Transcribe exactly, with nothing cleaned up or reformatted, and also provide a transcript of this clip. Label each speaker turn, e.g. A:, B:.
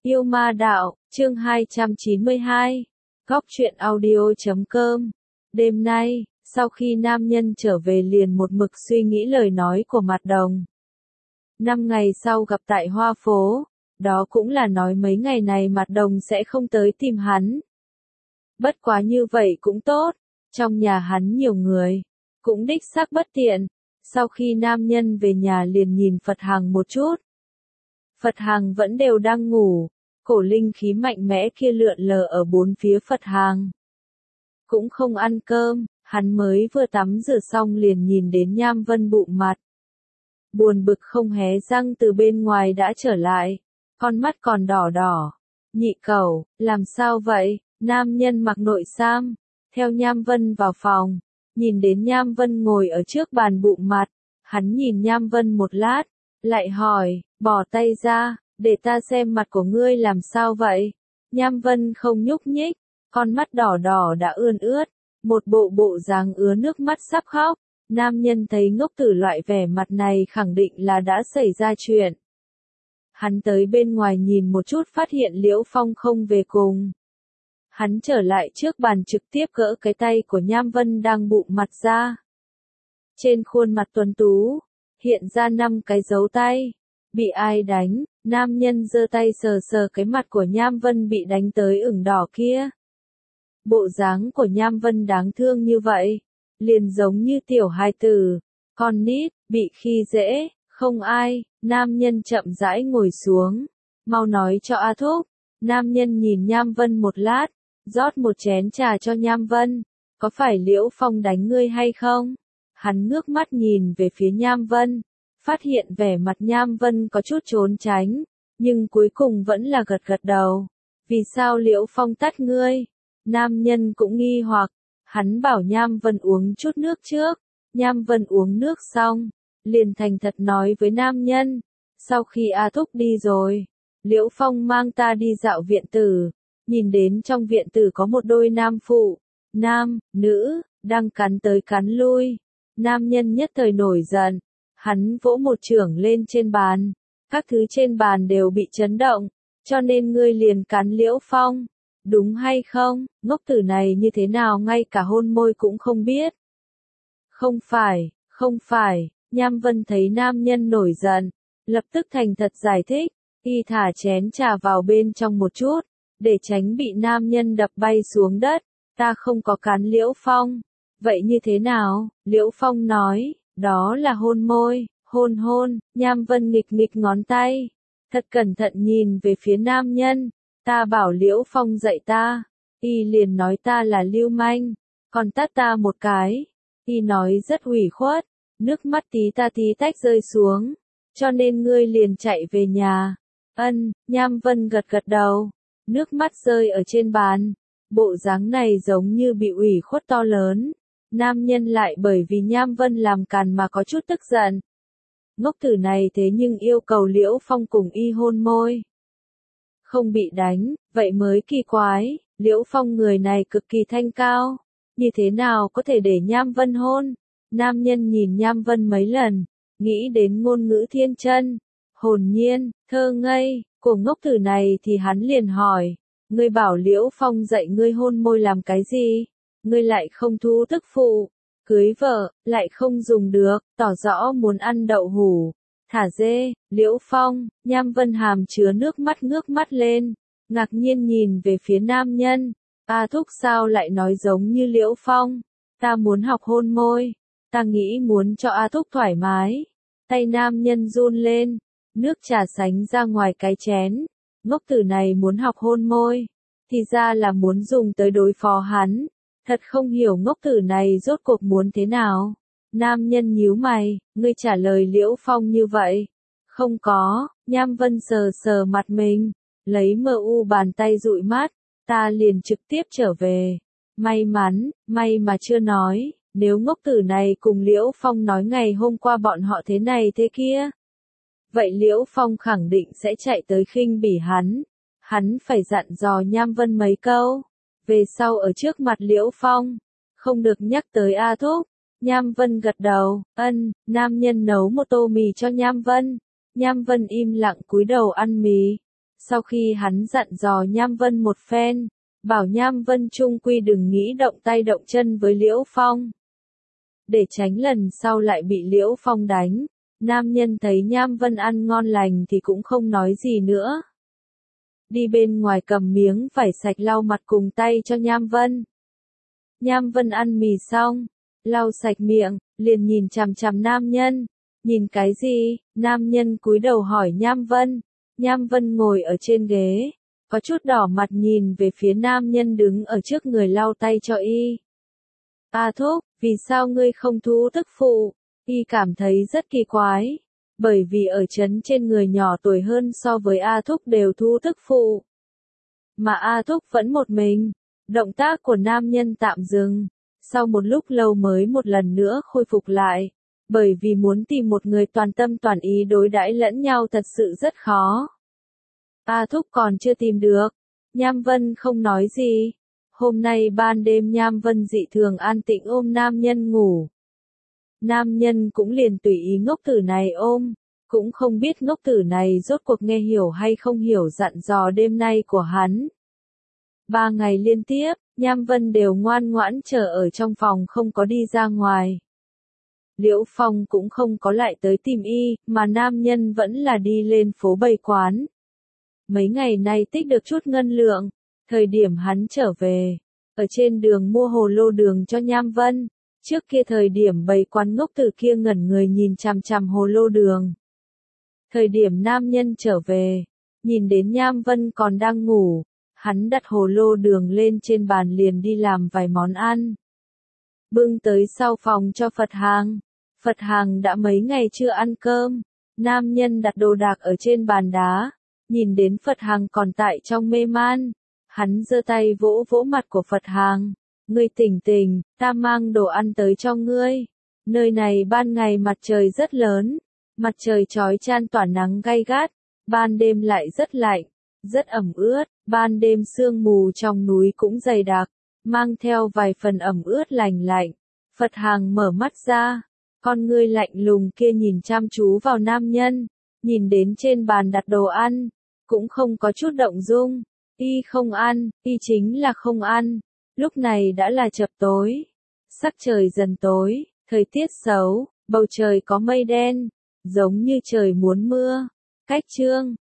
A: Yêu ma đạo, chương hai trăm chín mươi hai. Góc truyện audio chấm com. Đêm nay, sau khi nam nhân trở về liền một mực suy nghĩ lời nói của Mạt Đồng. Năm ngày sau gặp tại Hoa Phố, đó cũng là nói mấy ngày này Mạt Đồng sẽ không tới tìm hắn. Bất quá như vậy cũng tốt, trong nhà hắn nhiều người, cũng đích xác bất tiện. Sau khi nam nhân về nhà liền nhìn Phật Hằng một chút. Phật Hằng vẫn đều đang ngủ, cổ linh khí mạnh mẽ kia lượn lờ ở bốn phía Phật Hằng. Cũng không ăn cơm, hắn mới vừa tắm rửa xong liền nhìn đến Nham Vân bụng mặt. Buồn bực không hé răng từ bên ngoài đã trở lại, con mắt còn đỏ đỏ. Nhị cẩu, làm sao vậy? Nam nhân mặc nội sam, theo Nham Vân vào phòng, nhìn đến Nham Vân ngồi ở trước bàn bụng mặt, hắn nhìn Nham Vân một lát, lại hỏi, bỏ tay ra, để ta xem mặt của ngươi làm sao vậy? Nham Vân không nhúc nhích, con mắt đỏ đỏ đã ươn ướt, một bộ bộ dáng ứa nước mắt sắp khóc. Nam nhân thấy ngốc tử loại vẻ mặt này khẳng định là đã xảy ra chuyện. Hắn tới bên ngoài nhìn một chút phát hiện Liễu Phong không về cùng. Hắn trở lại trước bàn trực tiếp gỡ cái tay của Nham Vân đang bụng mặt ra. Trên khuôn mặt tuấn tú, hiện ra năm cái dấu tay. Bị ai đánh? Nam nhân giơ tay sờ sờ cái mặt của Nham Vân bị đánh tới ửng đỏ kia. Bộ dáng của Nham Vân đáng thương như vậy, liền giống như tiểu hài tử, con nít, bị khi dễ, không ai. Nam nhân chậm rãi ngồi xuống, mau nói cho A Thúc. Nam nhân nhìn Nham Vân một lát, rót một chén trà cho Nham Vân. Có phải Liễu Phong đánh ngươi hay không? Hắn ngước mắt nhìn về phía Nham Vân, phát hiện vẻ mặt Nham Vân có chút trốn tránh, nhưng cuối cùng vẫn là gật gật đầu. Vì sao Liễu Phong tát ngươi? Nam nhân cũng nghi hoặc, hắn bảo Nham Vân uống chút nước trước. Nham Vân uống nước xong, liền thành thật nói với nam nhân, sau khi A Thúc đi rồi, Liễu Phong mang ta đi dạo viện tử, nhìn đến trong viện tử có một đôi nam phụ, nam, nữ, đang cắn tới cắn lui. Nam nhân nhất thời nổi giận, hắn vỗ một chưởng lên trên bàn, các thứ trên bàn đều bị chấn động, cho nên ngươi liền cắn Liễu Phong, đúng hay không? Ngốc tử này như thế nào ngay cả hôn môi cũng không biết. Không phải, không phải. Nham Vân thấy nam nhân nổi giận, lập tức thành thật giải thích, y thả chén trà vào bên trong một chút, để tránh bị nam nhân đập bay xuống đất. Ta không có cắn Liễu Phong. Vậy như thế nào? Liễu Phong nói, đó là hôn môi, hôn hôn. Nham Vân nghịch nghịch ngón tay, thật cẩn thận nhìn về phía nam nhân. Ta bảo Liễu Phong dạy ta, y liền nói ta là lưu manh, còn tát ta một cái. Y nói rất ủy khuất, nước mắt tí ta tí tách rơi xuống, cho nên ngươi liền chạy về nhà. Ân, Nham Vân gật gật đầu, nước mắt rơi ở trên bàn, bộ dáng này giống như bị ủy khuất to lớn. Nam nhân lại bởi vì Nham Vân làm càn mà có chút tức giận. Ngốc tử này thế nhưng yêu cầu Liễu Phong cùng y hôn môi. Không bị đánh, vậy mới kỳ quái. Liễu Phong người này cực kỳ thanh cao, như thế nào có thể để Nham Vân hôn? Nam nhân nhìn Nham Vân mấy lần, nghĩ đến ngôn ngữ thiên chân, hồn nhiên, thơ ngây, của ngốc tử này thì hắn liền hỏi, ngươi bảo Liễu Phong dạy ngươi hôn môi làm cái gì? Ngươi lại không thu tức phụ, cưới vợ, lại không dùng được, tỏ rõ muốn ăn đậu hủ, thả dê. Liễu Phong, Nham Vân hàm chứa nước mắt ngước mắt lên, ngạc nhiên nhìn về phía nam nhân. A Thúc sao lại nói giống như Liễu Phong? Ta muốn học hôn môi, ta nghĩ muốn cho A Thúc thoải mái. Tay nam nhân run lên, nước trà sánh ra ngoài cái chén. Ngốc tử này muốn học hôn môi, thì ra là muốn dùng tới đối phó hắn. Thật không hiểu ngốc tử này rốt cuộc muốn thế nào. Nam nhân nhíu mày, ngươi trả lời Liễu Phong như vậy. Không có. Nham Vân sờ sờ mặt mình, lấy mờ u bàn tay dụi mắt, ta liền trực tiếp trở về. May mắn, may mà chưa nói, nếu ngốc tử này cùng Liễu Phong nói ngày hôm qua bọn họ thế này thế kia, vậy Liễu Phong khẳng định sẽ chạy tới khinh bỉ hắn. Hắn phải dặn dò Nham Vân mấy câu, về sau ở trước mặt Liễu Phong, không được nhắc tới A Thúc. Nham Vân gật đầu, ân. Nam nhân nấu một tô mì cho Nham Vân. Nham Vân im lặng cúi đầu ăn mì. Sau khi hắn dặn dò Nham Vân một phen, bảo Nham Vân chung quy đừng nghĩ động tay động chân với Liễu Phong. Để tránh lần sau lại bị Liễu Phong đánh, nam nhân thấy Nham Vân ăn ngon lành thì cũng không nói gì nữa. Đi bên ngoài cầm miếng vải sạch lau mặt cùng tay cho Nham Vân. Nham Vân ăn mì xong, lau sạch miệng, liền nhìn chằm chằm nam nhân. Nhìn cái gì? Nam nhân cúi đầu hỏi Nham Vân. Nham Vân ngồi ở trên ghế, có chút đỏ mặt nhìn về phía nam nhân đứng ở trước người lau tay cho y. A Thúc, vì sao ngươi không thu tức phụ? Y cảm thấy rất kỳ quái, bởi vì ở trấn trên người nhỏ tuổi hơn so với A Thúc đều thu tức phụ. Mà A Thúc vẫn một mình. Động tác của nam nhân tạm dừng, sau một lúc lâu mới một lần nữa khôi phục lại, bởi vì muốn tìm một người toàn tâm toàn ý đối đãi lẫn nhau thật sự rất khó. A Thúc còn chưa tìm được, Nham Vân không nói gì. Hôm nay ban đêm Nham Vân dị thường an tĩnh ôm nam nhân ngủ. Nam nhân cũng liền tùy ý ngốc tử này ôm, cũng không biết ngốc tử này rốt cuộc nghe hiểu hay không hiểu dặn dò đêm nay của hắn. Ba ngày liên tiếp, Nham Vân đều ngoan ngoãn chờ ở trong phòng không có đi ra ngoài. Liễu Phong cũng không có lại tới tìm y, mà nam nhân vẫn là đi lên phố bày quán. Mấy ngày nay tích được chút ngân lượng, thời điểm hắn trở về, ở trên đường mua hồ lô đường cho Nham Vân. Trước kia thời điểm bày quán ngốc tử kia ngẩn người nhìn chằm chằm hồ lô đường. Thời điểm nam nhân trở về, nhìn đến Nham Vân còn đang ngủ, hắn đặt hồ lô đường lên trên bàn liền đi làm vài món ăn. Bưng tới sau phòng cho Phật Hàng. Phật Hàng đã mấy ngày chưa ăn cơm. Nam nhân đặt đồ đạc ở trên bàn đá. Nhìn đến Phật Hàng còn tại trong mê man. Hắn giơ tay vỗ vỗ mặt của Phật Hàng. Ngươi tỉnh tỉnh, ta mang đồ ăn tới cho ngươi. Nơi này ban ngày mặt trời rất lớn. Mặt trời chói chan tỏa nắng gay gắt. Ban đêm lại rất lạnh, rất ẩm ướt. Ban đêm sương mù trong núi cũng dày đặc, mang theo vài phần ẩm ướt lành lạnh. Phật Hàng mở mắt ra, con ngươi lạnh lùng kia nhìn chăm chú vào nam nhân, nhìn đến trên bàn đặt đồ ăn, cũng không có chút động dung. Y không ăn, y chính là không ăn. Lúc này đã là chập tối, sắc trời dần tối, thời tiết xấu, bầu trời có mây đen, giống như trời muốn mưa. Cách chương